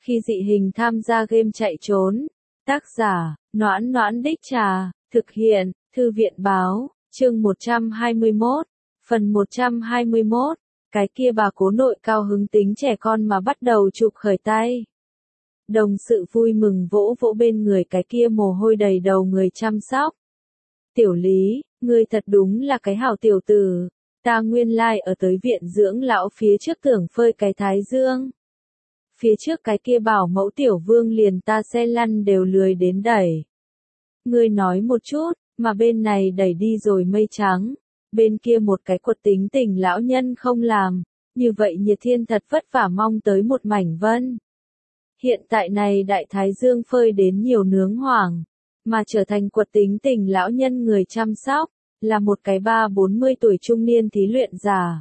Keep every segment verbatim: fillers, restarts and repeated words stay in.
Khi dị hình tham gia game chạy trốn. Tác giả, Noãn Noãn Đích Trà, thực hiện, Thư viện Báo, chương một trăm hai mươi mốt, phần một trăm hai mươi mốt, cái kia bà cố nội cao hứng tính trẻ con mà bắt đầu chụp khởi tay. Đồng sự vui mừng vỗ vỗ bên người cái kia mồ hôi đầy đầu người chăm sóc. Tiểu Lý, ngươi thật đúng là cái hảo tiểu tử, ta nguyên lai like ở tới viện dưỡng lão phía trước tưởng phơi cái thái dương. Phía trước cái kia bảo mẫu tiểu vương liền ta xe lăn đều lười đến đẩy. Ngươi nói một chút, mà bên này đẩy đi rồi mây trắng, bên kia một cái quật tính tình lão nhân không làm, như vậy Nhiệt Thiên thật vất vả mong tới một mảnh vân. Hiện tại này đại thái dương phơi đến nhiều nướng hoàng, mà trở thành quật tính tình lão nhân người chăm sóc, là một cái ba bốn mươi tuổi trung niên thí luyện già.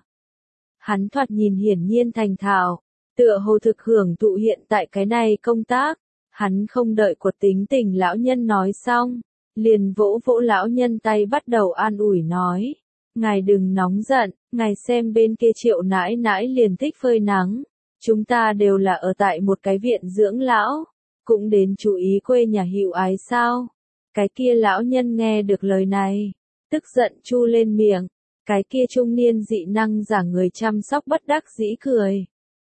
Hắn thoạt nhìn hiển nhiên thành thạo, tựa hồ thực hưởng thụ hiện tại cái này công tác, hắn không đợi quật tính tình lão nhân nói xong, liền vỗ vỗ lão nhân tay bắt đầu an ủi nói, ngài đừng nóng giận, ngài xem bên kia Triệu nãi nãi liền thích phơi nắng, chúng ta đều là ở tại một cái viện dưỡng lão, cũng đến chú ý quê nhà hữu ái sao. Cái kia lão nhân nghe được lời này, tức giận chu lên miệng, cái kia trung niên dị năng giả người chăm sóc bất đắc dĩ cười.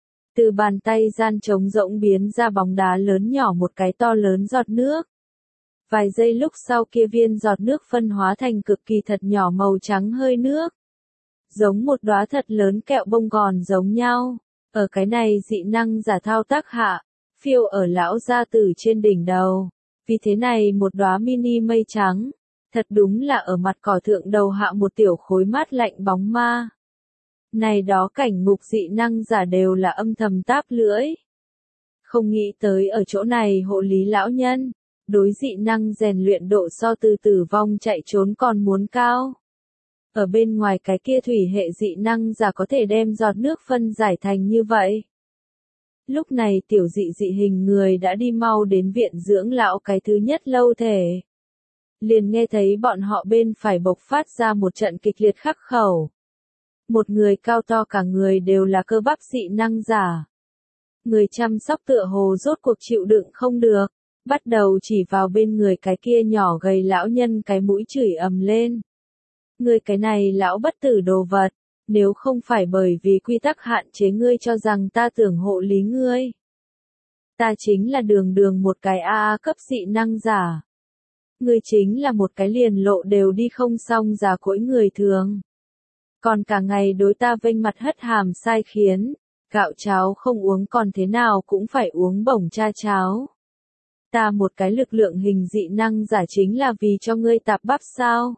Từ bàn tay gian trống rỗng biến ra bóng đá lớn nhỏ một cái to lớn giọt nước. Vài giây lúc sau kia viên giọt nước phân hóa thành cực kỳ thật nhỏ màu trắng hơi nước. Giống một đóa thật lớn kẹo bông gòn giống nhau. Ở cái này dị năng giả thao tác hạ, phiêu ở lão gia tử trên đỉnh đầu. Vì thế này một đóa mini mây trắng, thật đúng là ở mặt cỏ thượng đầu hạ một tiểu khối mát lạnh bóng ma. Này đó cảnh ngục dị năng giả đều là âm thầm táp lưỡi. Không nghĩ tới ở chỗ này hộ lý lão nhân, đối dị năng rèn luyện độ so từ tử vong chạy trốn còn muốn cao. Ở bên ngoài cái kia thủy hệ dị năng giả có thể đem giọt nước phân giải thành như vậy. Lúc này tiểu dị dị hình người đã đi mau đến viện dưỡng lão cái thứ nhất lâu thể. Liền nghe thấy bọn họ bên phải bộc phát ra một trận kịch liệt khắc khẩu. Một người cao to cả người đều là cơ bắp dị năng giả. Người chăm sóc tựa hồ rốt cuộc chịu đựng không được, bắt đầu chỉ vào bên người cái kia nhỏ gầy lão nhân cái mũi chửi ầm lên. Ngươi cái này lão bất tử đồ vật, nếu không phải bởi vì quy tắc hạn chế ngươi cho rằng ta tưởng hộ lý ngươi. Ta chính là đường đường một cái a a cấp dị năng giả. Ngươi chính là một cái liền lộ đều đi không xong già cỗi người thường. Còn cả ngày đối ta vênh mặt hất hàm sai khiến, gạo cháo không uống còn thế nào cũng phải uống bổng cha cháo. Ta một cái lực lượng hình dị năng giả chính là vì cho ngươi tạp bắp sao?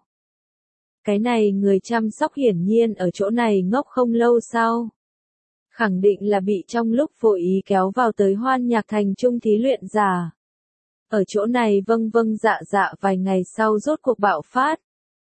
Cái này người chăm sóc hiển nhiên ở chỗ này ngốc không lâu sau. Khẳng định là bị trong lúc vội ý kéo vào tới Hoan Nhạc Thành trung thí luyện giả. Ở chỗ này vâng vâng dạ dạ vài ngày sau rốt cuộc bạo phát.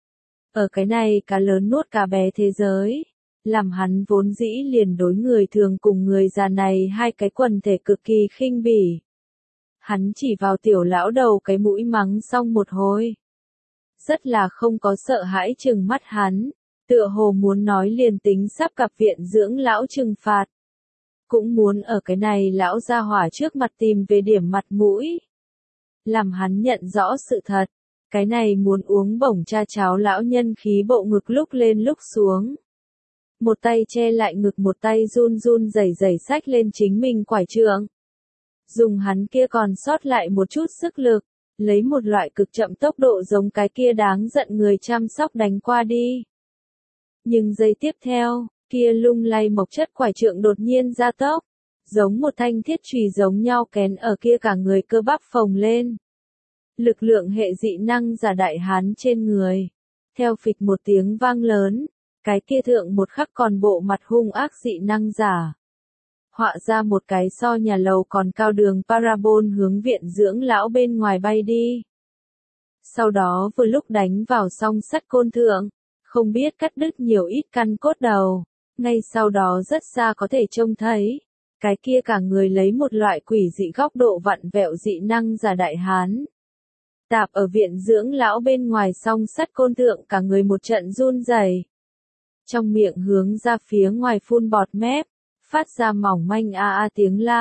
Ở cái này cá lớn nuốt cá bé thế giới, làm hắn vốn dĩ liền đối người thường cùng người già này hai cái quần thể cực kỳ khinh bỉ. Hắn chỉ vào tiểu lão đầu cái mũi mắng xong một hồi. Rất là không có sợ hãi trừng mắt hắn, tựa hồ muốn nói liền tính sắp cặp viện dưỡng lão trừng phạt. Cũng muốn ở cái này lão gia hỏa trước mặt tìm về điểm mặt mũi. Làm hắn nhận rõ sự thật, cái này muốn uống bổng cha cháo lão nhân khí bộ ngực lúc lên lúc xuống. Một tay che lại ngực một tay run run rẩy rẩy xách lên chính mình quải trượng. Dùng hắn kia còn sót lại một chút sức lực, lấy một loại cực chậm tốc độ giống cái kia đáng giận người chăm sóc đánh qua đi. Nhưng giây tiếp theo, kia lung lay mộc chất quải trượng đột nhiên ra tốc, giống một thanh thiết chùy giống nhau kén ở kia cả người cơ bắp phồng lên. Lực lượng hệ dị năng giả đại hán trên người. Theo phịch một tiếng vang lớn, cái kia thượng một khắc còn bộ mặt hung ác dị năng giả. Họa ra một cái so nhà lầu còn cao đường parabol hướng viện dưỡng lão bên ngoài bay đi. Sau đó vừa lúc đánh vào song sắt côn thượng, không biết cắt đứt nhiều ít căn cốt đầu, ngay sau đó rất xa có thể trông thấy, cái kia cả người lấy một loại quỷ dị góc độ vặn vẹo dị năng giả đại hán. Tạp ở viện dưỡng lão bên ngoài song sắt côn thượng cả người một trận run rẩy. Trong miệng hướng ra phía ngoài phun bọt mép. Phát ra mỏng manh a a tiếng la,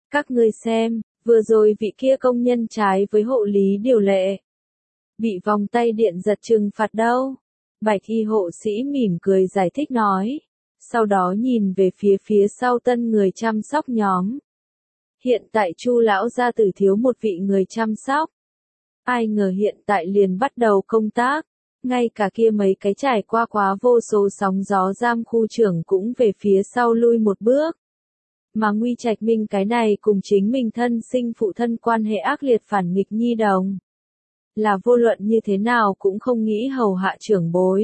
Các ngươi xem, vừa rồi vị kia công nhân trái với hộ lý điều lệ. Bị vòng tay điện giật trừng phạt đâu. Bạch y hộ sĩ mỉm cười giải thích nói. Sau đó nhìn về phía phía sau tân người chăm sóc nhóm. Hiện tại Chu lão gia tử thiếu một vị người chăm sóc. Ai ngờ hiện tại liền bắt đầu công tác. Ngay cả kia mấy cái trải qua quá vô số sóng gió giam khu trưởng cũng về phía sau lui một bước. Mà Nguy Trạch Minh cái này cùng chính mình thân sinh phụ thân quan hệ ác liệt phản nghịch nhi đồng. Là vô luận như thế nào cũng không nghĩ hầu hạ trưởng bối.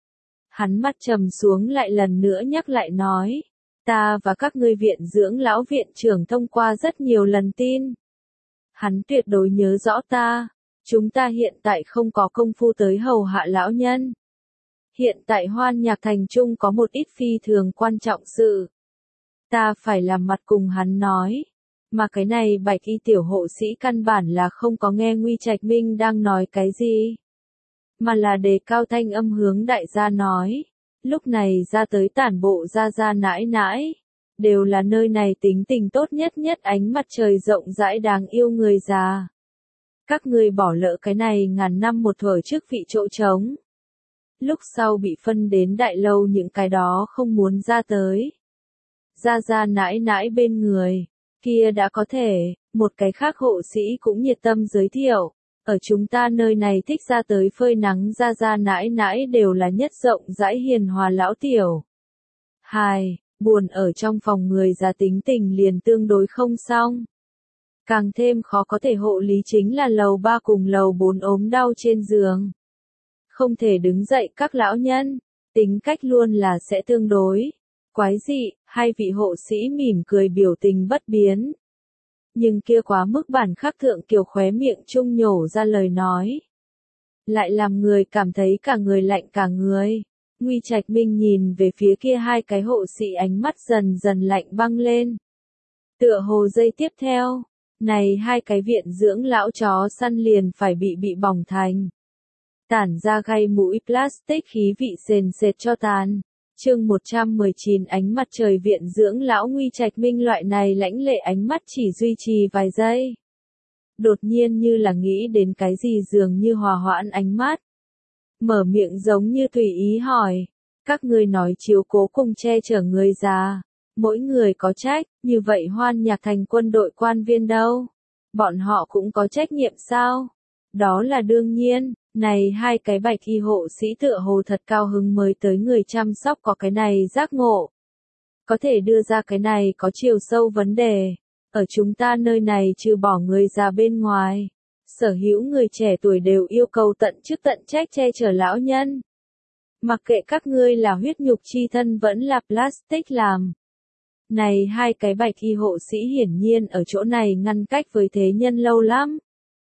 Hắn mắt trầm xuống lại lần nữa nhắc lại nói. Ta và các ngươi viện dưỡng lão viện trưởng thông qua rất nhiều lần tin. Hắn tuyệt đối nhớ rõ ta. Chúng ta hiện tại không có công phu tới hầu hạ lão nhân. Hiện tại Hoan Nhạc Thành Trung có một ít phi thường quan trọng sự. Ta phải làm mặt cùng hắn nói. Mà cái này bạch y tiểu hộ sĩ căn bản là không có nghe Nguy Trạch Minh đang nói cái gì. Mà là đề cao thanh âm hướng đại gia nói. Lúc này ra tới tản bộ ra ra nãi nãi. Đều là nơi này tính tình tốt nhất nhất ánh mặt trời rộng rãi đáng yêu người già. Các ngươi bỏ lỡ cái này ngàn năm một thuở trước vị chỗ trống. Lúc sau bị phân đến đại lâu những cái đó không muốn ra tới. Ra ra nãi nãi bên người. Kia đã có thể, một cái khác hộ sĩ cũng nhiệt tâm giới thiệu. Ở chúng ta nơi này thích ra tới phơi nắng ra ra nãi nãi đều là nhất rộng rãi hiền hòa lão tiểu. Hai, buồn ở trong phòng người già tính tình liền tương đối không xong. Càng thêm khó có thể hộ lý chính là lầu ba cùng lầu bốn ốm đau trên giường. Không thể đứng dậy các lão nhân, tính cách luôn là sẽ tương đối. Quái dị, hai vị hộ sĩ mỉm cười biểu tình bất biến. Nhưng kia quá mức bản khắc thượng kiều khóe miệng trung nhổ ra lời nói. Lại làm người cảm thấy cả người lạnh cả người. Nguy Trạch Minh nhìn về phía kia hai cái hộ sĩ ánh mắt dần dần lạnh băng lên. Tựa hồ giây tiếp theo, này hai cái viện dưỡng lão chó săn liền phải bị bị bỏng thành. Tản ra gai mũi plastic khí vị sền sệt cho tàn. Chương một trăm mười chín ánh mặt trời viện dưỡng lão Nguy Trạch Minh loại này lãnh lệ ánh mắt chỉ duy trì vài giây. Đột nhiên như là nghĩ đến cái gì dường như hòa hoãn ánh mắt. Mở miệng giống như tùy ý hỏi. Các ngươi nói chiếu cố cùng che chở người già. Mỗi người có trách, như vậy Hoan Nhạc Thành quân đội quan viên đâu? Bọn họ cũng có trách nhiệm sao? Đó là đương nhiên. Này hai cái bạch y hộ sĩ tựa hồ thật cao hứng mới tới người chăm sóc có cái này giác ngộ. Có thể đưa ra cái này có chiều sâu vấn đề. Ở chúng ta nơi này trừ bỏ người già bên ngoài. Sở hữu người trẻ tuổi đều yêu cầu tận chức tận trách che chở lão nhân. Mặc kệ các ngươi là huyết nhục chi thân vẫn là plastic làm. Này hai cái bạch y hộ sĩ hiển nhiên ở chỗ này ngăn cách với thế nhân lâu lắm.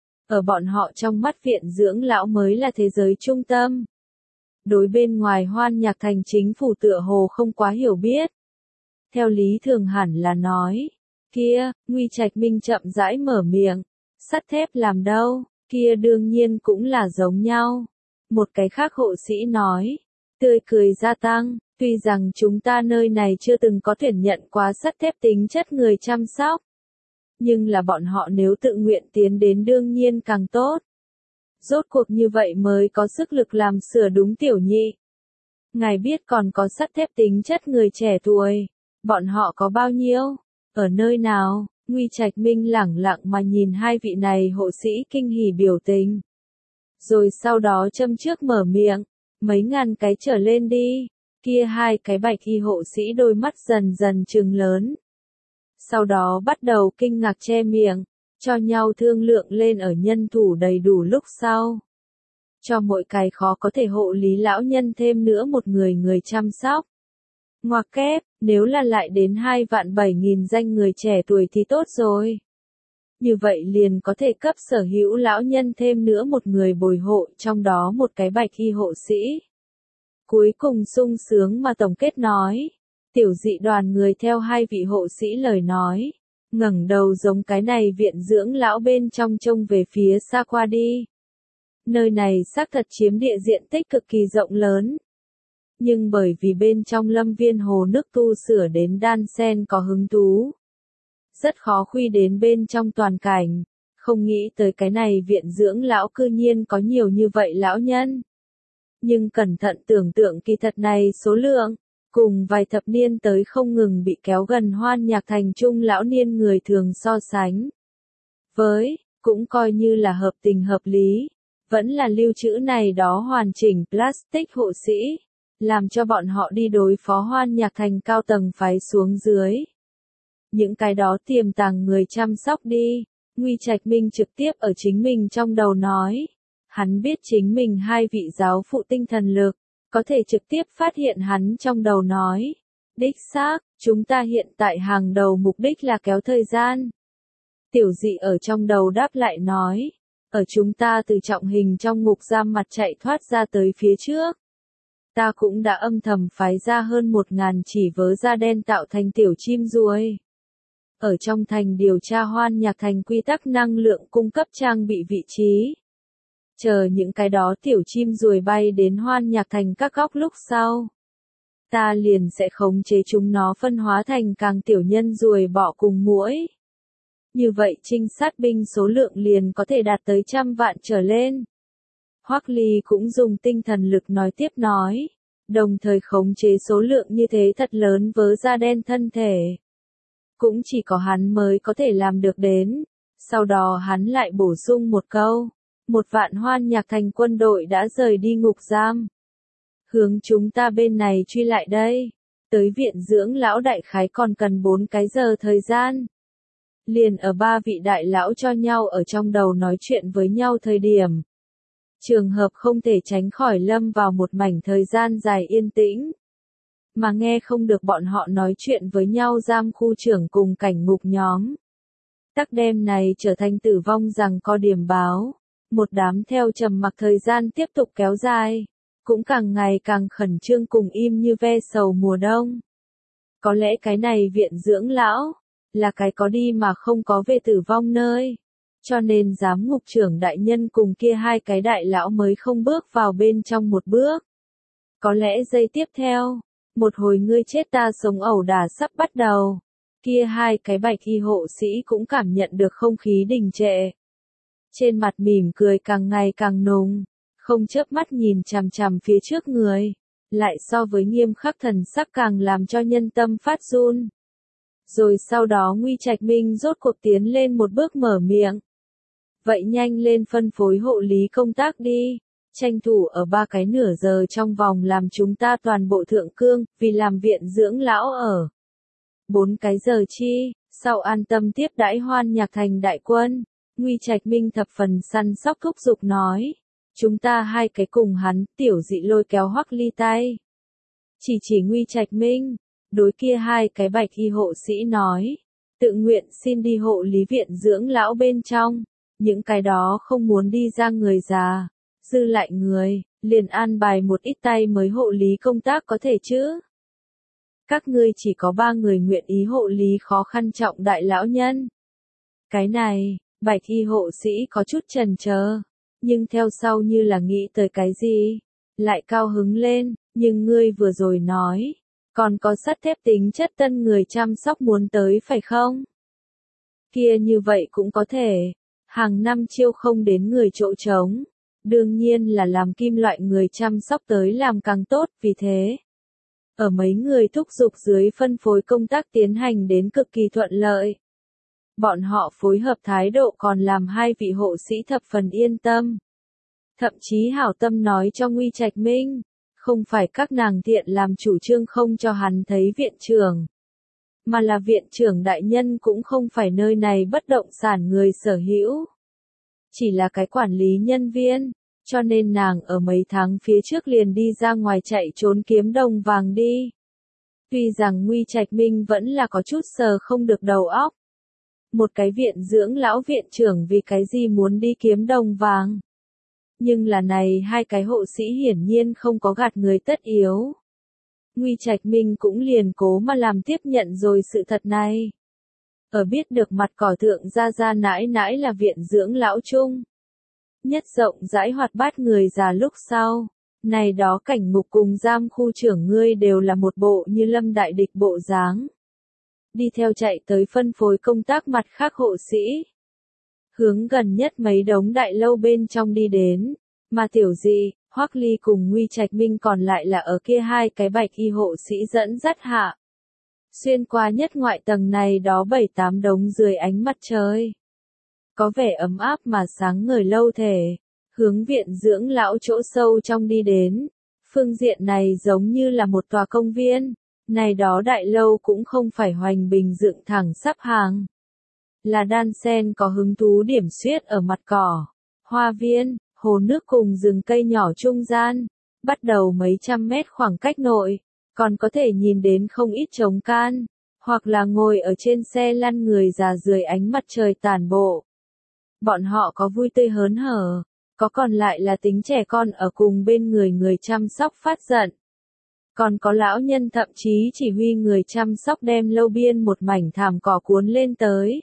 Ở bọn họ trong mắt viện dưỡng lão mới là thế giới trung tâm. Đối bên ngoài Hoan Nhạc Thành chính phủ tựa hồ không quá hiểu biết. Theo lý thường hẳn là nói. Kia, Nguy Trạch Minh chậm rãi mở miệng. Sắt thép làm đâu, kia đương nhiên cũng là giống nhau. Một cái khác hộ sĩ nói. Tươi cười gia tăng, tuy rằng chúng ta nơi này chưa từng có tuyển nhận quá sắt thép tính chất người chăm sóc. Nhưng là bọn họ nếu tự nguyện tiến đến đương nhiên càng tốt. Rốt cuộc như vậy mới có sức lực làm sửa đúng tiểu nhị. Ngài biết còn có sắt thép tính chất người trẻ tuổi. Bọn họ có bao nhiêu? Ở nơi nào? Nguy Trạch Minh lẳng lặng mà nhìn hai vị này hộ sĩ kinh hỉ biểu tình. Rồi sau đó châm trước mở miệng. Mấy ngàn cái trở lên đi. Kia hai cái bạch y hộ sĩ đôi mắt dần dần trừng lớn. Sau đó bắt đầu kinh ngạc che miệng, cho nhau thương lượng lên ở nhân thủ đầy đủ lúc sau. Cho mỗi cái khó có thể hộ lý lão nhân thêm nữa một người người chăm sóc. Ngoặc kép, nếu là lại đến hai vạn bảy nghìn danh người trẻ tuổi thì tốt rồi. Như vậy liền có thể cấp sở hữu lão nhân thêm nữa một người bồi hộ trong đó một cái bạch y hộ sĩ. Cuối cùng sung sướng mà tổng kết nói. Tiểu dị đoàn người theo hai vị hộ sĩ lời nói, ngẩng đầu giống cái này viện dưỡng lão bên trong trông về phía xa qua đi. Nơi này xác thật chiếm địa diện tích cực kỳ rộng lớn. Nhưng bởi vì bên trong lâm viên hồ nước tu sửa đến đan sen có hứng thú. rất khó khuy đến bên trong toàn cảnh, không nghĩ tới cái này viện dưỡng lão cư nhiên có nhiều như vậy lão nhân. Nhưng cẩn thận tưởng tượng kỳ thật này số lượng, cùng vài thập niên tới không ngừng bị kéo gần Hoan Nhạc Thành trung lão niên người thường so sánh. Với, cũng coi như là hợp tình hợp lý, vẫn là lưu trữ này đó hoàn chỉnh plastic hộ sĩ, làm cho bọn họ đi đối phó Hoan Nhạc Thành cao tầng phái xuống dưới. Những cái đó tiềm tàng người chăm sóc đi, Nguy Trạch Minh trực tiếp ở chính mình trong đầu nói. Hắn biết chính mình hai vị giáo phụ tinh thần lực, có thể trực tiếp phát hiện hắn trong đầu nói. Đích xác, chúng ta hiện tại hàng đầu mục đích là kéo thời gian. Tiểu dị ở trong đầu đáp lại nói. Ở chúng ta từ trọng hình trong ngục giam mặt chạy thoát ra tới phía trước. Ta cũng đã âm thầm phái ra hơn một ngàn chỉ vớ da đen tạo thành tiểu chim ruồi. Ở trong thành điều tra Hoan Nhạc Thành quy tắc năng lượng cung cấp trang bị vị trí. Chờ những cái đó tiểu chim ruồi bay đến Hoan Nhạc Thành các góc lúc sau. Ta liền sẽ khống chế chúng nó phân hóa thành càng tiểu nhân ruồi bọ cùng muỗi. Như vậy trinh sát binh số lượng liền có thể đạt tới trăm vạn trở lên. Hoắc Ly cũng dùng tinh thần lực nói tiếp nói, đồng thời khống chế số lượng như thế thật lớn vớ da đen thân thể. Cũng chỉ có hắn mới có thể làm được đến. Sau đó hắn lại bổ sung một câu. Một vạn Hoan Nhạc Thành quân đội đã rời đi ngục giam. Hướng chúng ta bên này truy lại đây. Tới viện dưỡng lão đại khái còn cần bốn cái giờ thời gian. Liền ở ba vị đại lão cho nhau ở trong đầu nói chuyện với nhau thời điểm. Trường hợp không thể tránh khỏi lâm vào một mảnh thời gian dài yên tĩnh. Mà nghe không được bọn họ nói chuyện với nhau giam khu trưởng cùng cảnh ngục nhóm. Tắc đêm này trở thành tử vong rằng có điểm báo. Một đám theo trầm mặc thời gian tiếp tục kéo dài. Cũng càng ngày càng khẩn trương cùng im như ve sầu mùa đông. Có lẽ cái này viện dưỡng lão, là cái có đi mà không có về tử vong nơi. Cho nên giám ngục trưởng đại nhân cùng kia hai cái đại lão mới không bước vào bên trong một bước. Có lẽ giây tiếp theo, một hồi ngươi chết ta sống ẩu đả sắp bắt đầu. Kia hai cái bạch y hộ sĩ cũng cảm nhận được không khí đình trệ. Trên mặt mỉm cười càng ngày càng nồng, không chớp mắt nhìn chằm chằm phía trước người, lại so với nghiêm khắc thần sắc càng làm cho nhân tâm phát run. Rồi sau đó Nguy Trạch Minh rốt cuộc tiến lên một bước mở miệng. Vậy nhanh lên phân phối hộ lý công tác đi, tranh thủ ở ba cái nửa giờ trong vòng làm chúng ta toàn bộ thượng cương, vì làm viện dưỡng lão ở. Bốn cái giờ chi, sau an tâm tiếp đãi Hoan Nhạc Thành đại quân, Nguy Trạch Minh thập phần săn sóc thúc giục nói. Chúng ta hai cái cùng hắn, tiểu dị lôi kéo Hoắc Ly tay. Chỉ chỉ Nguy Trạch Minh, đối kia hai cái bạch y hộ sĩ nói. Tự nguyện xin đi hộ lý viện dưỡng lão bên trong. Những cái đó không muốn đi ra người già, dư lại người, liền an bài một ít tay mới hộ lý công tác có thể chứ. Các ngươi chỉ có ba người nguyện ý hộ lý khó khăn trọng đại lão nhân. Cái này, bạch y hộ sĩ có chút chần chờ, nhưng theo sau như là nghĩ tới cái gì, lại cao hứng lên, nhưng ngươi vừa rồi nói, còn có sắt thép tính chất tân người chăm sóc muốn tới phải không? Kia như vậy cũng có thể. Hàng năm chiêu không đến người chỗ trống. Đương nhiên là làm kim loại người chăm sóc tới làm càng tốt, vì thế. Ở mấy người thúc giục dưới phân phối công tác tiến hành đến cực kỳ thuận lợi. Bọn họ phối hợp thái độ còn làm hai vị hộ sĩ thập phần yên tâm. Thậm chí hảo tâm nói cho Nguy Trạch Minh, không phải các nàng thiện làm chủ trương không cho hắn thấy viện trưởng. Mà là viện trưởng đại nhân cũng không phải nơi này bất động sản người sở hữu. Chỉ là cái quản lý nhân viên, cho nên nàng ở mấy tháng phía trước liền đi ra ngoài chạy trốn kiếm đồng vàng đi. Tuy rằng Nguy Trạch Minh vẫn là có chút sờ không được đầu óc. Một cái viện dưỡng lão viện trưởng vì cái gì muốn đi kiếm đồng vàng. Nhưng là này hai cái hộ sĩ hiển nhiên không có gạt người tất yếu. Nguy Trạch Minh cũng liền cố mà làm tiếp nhận rồi sự thật này. Ở biết được mặt cỏ thượng gia gia nãi nãi là viện dưỡng lão chung. Nhất rộng rãi hoạt bát người già lúc sau. Này đó cảnh ngục cùng giam khu trưởng ngươi đều là một bộ như lâm đại địch bộ dáng. đi theo chạy tới phân phối công tác mặt khác hộ sĩ. Hướng gần nhất mấy đống đại lâu bên trong đi đến, mà Tiểu Dị, Hoắc Ly cùng Nguy Trạch Minh còn lại là ở kia hai cái bạch y hộ sĩ dẫn dắt hạ. Xuyên qua nhất ngoại tầng này đó bảy tám đống dưới ánh mặt trời. Có vẻ ấm áp mà sáng ngời lâu thể, hướng viện dưỡng lão chỗ sâu trong đi đến. Phương diện này giống như là một tòa công viên, này đó đại lâu cũng không phải hoành bình dựng thẳng sắp hàng. Là đan sen có hứng thú điểm xuyết ở mặt cỏ, hoa viên, hồ nước cùng rừng cây nhỏ trung gian, bắt đầu mấy trăm mét khoảng cách nội, còn có thể nhìn đến không ít trống can, hoặc là ngồi ở trên xe lăn người già dưới ánh mặt trời tản bộ. Bọn họ có vui tươi hớn hở, có còn lại là tính trẻ con ở cùng bên người người chăm sóc phát giận. Còn có lão nhân thậm chí chỉ huy người chăm sóc đem lâu biên một mảnh thảm cỏ cuốn lên tới.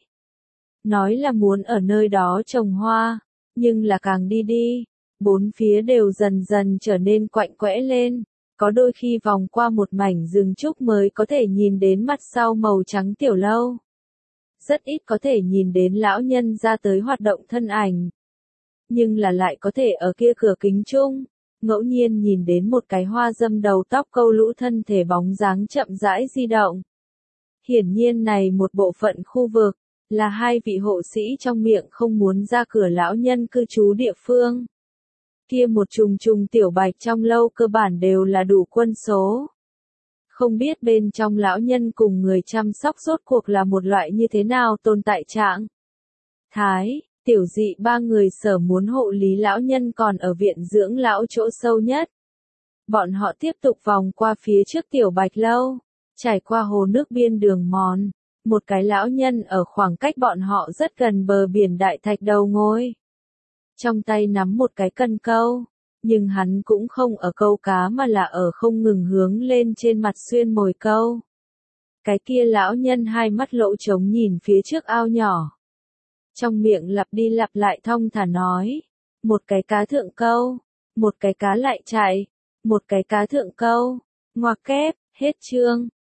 Nói là muốn ở nơi đó trồng hoa, nhưng là càng đi đi, bốn phía đều dần dần trở nên quạnh quẽ lên, có đôi khi vòng qua một mảnh rừng trúc mới có thể nhìn đến mặt sau màu trắng tiểu lâu. Rất ít có thể nhìn đến lão nhân ra tới hoạt động thân ảnh. Nhưng là lại có thể ở kia cửa kính chung, ngẫu nhiên nhìn đến một cái hoa dâm đầu tóc câu lũ thân thể bóng dáng chậm rãi di động. Hiển nhiên này một bộ phận khu vực, là hai vị hộ sĩ trong miệng không muốn ra cửa lão nhân cư trú địa phương. Kia một trùng trùng tiểu bạch trong lâu cơ bản đều là đủ quân số. Không biết bên trong lão nhân cùng người chăm sóc rốt cuộc là một loại như thế nào tồn tại trạng. Thái, Tiểu Dị ba người sở muốn hộ lý lão nhân còn ở viện dưỡng lão chỗ sâu nhất. Bọn họ tiếp tục vòng qua phía trước tiểu bạch lâu, trải qua hồ nước biên đường mòn, một cái lão nhân ở khoảng cách bọn họ rất gần bờ biển đại thạch đầu ngồi. Trong tay nắm một cái cần câu, nhưng hắn cũng không ở câu cá mà là ở không ngừng hướng lên trên mặt xuyên mồi câu. Cái kia lão nhân hai mắt lỗ trống nhìn phía trước ao nhỏ. Trong miệng lặp đi lặp lại thong thả nói, một cái cá thượng câu, một cái cá lại chạy, một cái cá thượng câu, ngoặc kép, hết chương.